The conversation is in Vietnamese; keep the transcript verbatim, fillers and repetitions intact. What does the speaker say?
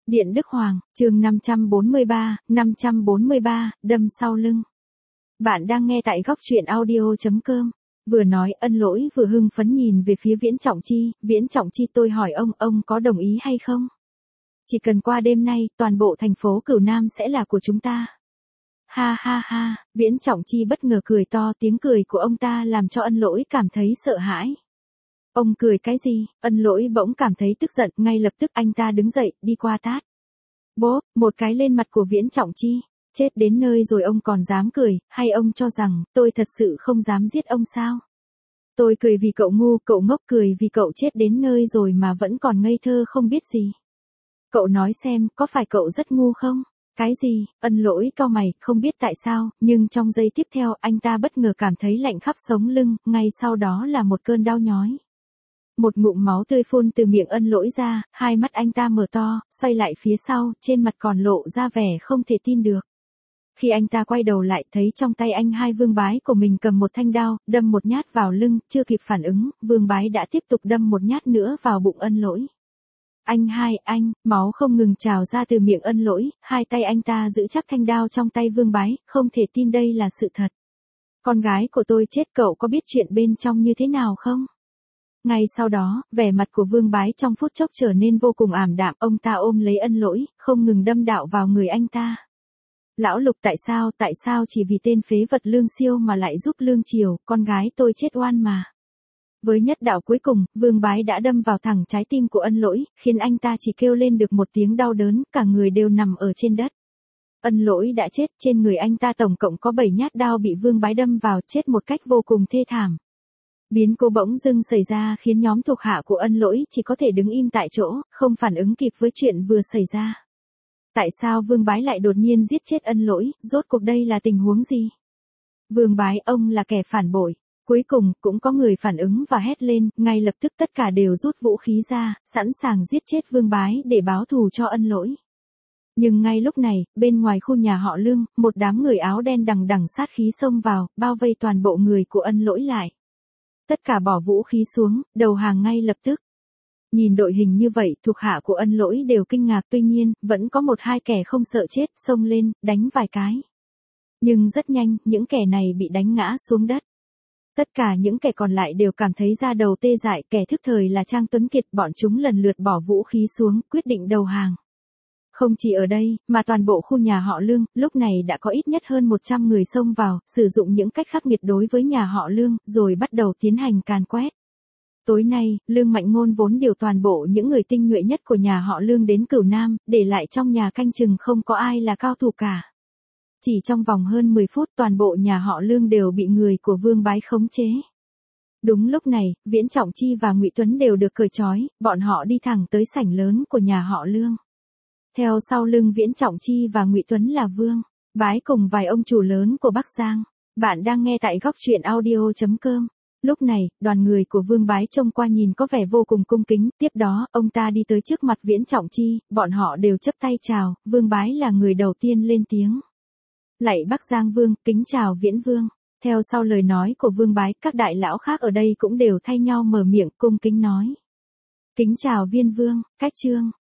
Điện Đức Hoàng, chương năm trăm bốn mươi ba, năm trăm bốn mươi ba, đâm sau lưng. Bạn đang nghe tại góc truyện audio chấm com. Vừa nói Ân Lỗi vừa hưng phấn nhìn về phía Viễn Trọng Chi, Viễn Trọng Chi tôi hỏi ông, ông có đồng ý hay không? Chỉ cần qua đêm nay, toàn bộ thành phố Cửu Nam sẽ là của chúng ta. Ha ha ha, Viễn Trọng Chi bất ngờ cười to, tiếng cười của ông ta làm cho Ân Lỗi cảm thấy sợ hãi. Ông cười cái gì? Ân Lỗi bỗng cảm thấy tức giận, ngay lập tức anh ta đứng dậy, đi qua tát. Bốp, một cái lên mặt của Viễn Trọng Chi. Chết đến nơi rồi ông còn dám cười, hay ông cho rằng, tôi thật sự không dám giết ông sao? Tôi cười vì cậu ngu, cậu ngốc, cười vì cậu chết đến nơi rồi mà vẫn còn ngây thơ không biết gì. Cậu nói xem, có phải cậu rất ngu không? Cái gì? Ân Lỗi cau mày, không biết tại sao, nhưng trong giây tiếp theo anh ta bất ngờ cảm thấy lạnh khắp sống lưng, ngay sau đó là một cơn đau nhói. Một ngụm máu tươi phun từ miệng Ân Lỗi ra, hai mắt anh ta mở to, xoay lại phía sau, trên mặt còn lộ ra vẻ không thể tin được. Khi anh ta quay đầu lại thấy trong tay anh hai Vương Bái của mình cầm một thanh đao, đâm một nhát vào lưng, chưa kịp phản ứng, Vương Bái đã tiếp tục đâm một nhát nữa vào bụng Ân Lỗi. Anh hai, anh, máu không ngừng trào ra từ miệng Ân Lỗi, hai tay anh ta giữ chắc thanh đao trong tay Vương Bái, không thể tin đây là sự thật. Con gái của tôi chết, cậu có biết chuyện bên trong như thế nào không? Ngay sau đó, vẻ mặt của Vương Bái trong phút chốc trở nên vô cùng ảm đạm, ông ta ôm lấy Ân Lỗi, không ngừng đâm đạo vào người anh ta. Lão Lục, tại sao, tại sao chỉ vì tên phế vật Lương Siêu mà lại giúp Lương Triều, con gái tôi chết oan mà. Với nhất đạo cuối cùng, Vương Bái đã đâm vào thẳng trái tim của Ân Lỗi, khiến anh ta chỉ kêu lên được một tiếng đau đớn, cả người đều nằm ở trên đất. Ân Lỗi đã chết, trên người anh ta tổng cộng có bảy nhát đao bị Vương Bái đâm vào, chết một cách vô cùng thê thảm. Biến cố bỗng dưng xảy ra khiến nhóm thuộc hạ của Ân Lỗi chỉ có thể đứng im tại chỗ, không phản ứng kịp với chuyện vừa xảy ra. Tại sao Vương Bái lại đột nhiên giết chết Ân Lỗi, rốt cuộc đây là tình huống gì? Vương Bái, ông là kẻ phản bội. Cuối cùng, cũng có người phản ứng và hét lên, ngay lập tức tất cả đều rút vũ khí ra, sẵn sàng giết chết Vương Bái để báo thù cho Ân Lỗi. Nhưng ngay lúc này, bên ngoài khu nhà họ Lương, một đám người áo đen đằng đằng sát khí xông vào, bao vây toàn bộ người của Ân Lỗi lại. Tất cả bỏ vũ khí xuống, đầu hàng ngay lập tức. Nhìn đội hình như vậy, thuộc hạ của Ân Lỗi đều kinh ngạc, tuy nhiên, vẫn có một hai kẻ không sợ chết, xông lên, đánh vài cái. Nhưng rất nhanh, những kẻ này bị đánh ngã xuống đất. Tất cả những kẻ còn lại đều cảm thấy da đầu tê dại, kẻ thức thời là Trang Tuấn Kiệt, bọn chúng lần lượt bỏ vũ khí xuống, quyết định đầu hàng. Không chỉ ở đây, mà toàn bộ khu nhà họ Lương, lúc này đã có ít nhất hơn một trăm người xông vào, sử dụng những cách khắc nghiệt đối với nhà họ Lương, rồi bắt đầu tiến hành càn quét. Tối nay, Lương Mạnh Ngôn vốn điều toàn bộ những người tinh nhuệ nhất của nhà họ Lương đến Cửu Nam, để lại trong nhà canh chừng không có ai là cao thủ cả. Chỉ trong vòng hơn mười phút toàn bộ nhà họ Lương đều bị người của Vương Bái khống chế. Đúng lúc này, Viễn Trọng Chi và Ngụy Tuấn đều được cởi trói, bọn họ đi thẳng tới sảnh lớn của nhà họ Lương. Theo sau lưng Viễn Trọng Chi và Ngụy Tuấn là Vương Bái cùng vài ông chủ lớn của Bắc Giang. Bạn đang nghe tại góc truyện audio chấm com. Lúc này, đoàn người của Vương Bái trông qua nhìn có vẻ vô cùng cung kính, tiếp đó, ông ta đi tới trước mặt Viễn Trọng Chi, bọn họ đều chấp tay chào, Vương Bái là người đầu tiên lên tiếng. Lạy Bắc Giang Vương, kính chào Viễn Vương. Theo sau lời nói của Vương Bái, các đại lão khác ở đây cũng đều thay nhau mở miệng cung kính nói. Kính chào Viên Vương, Cách Trương,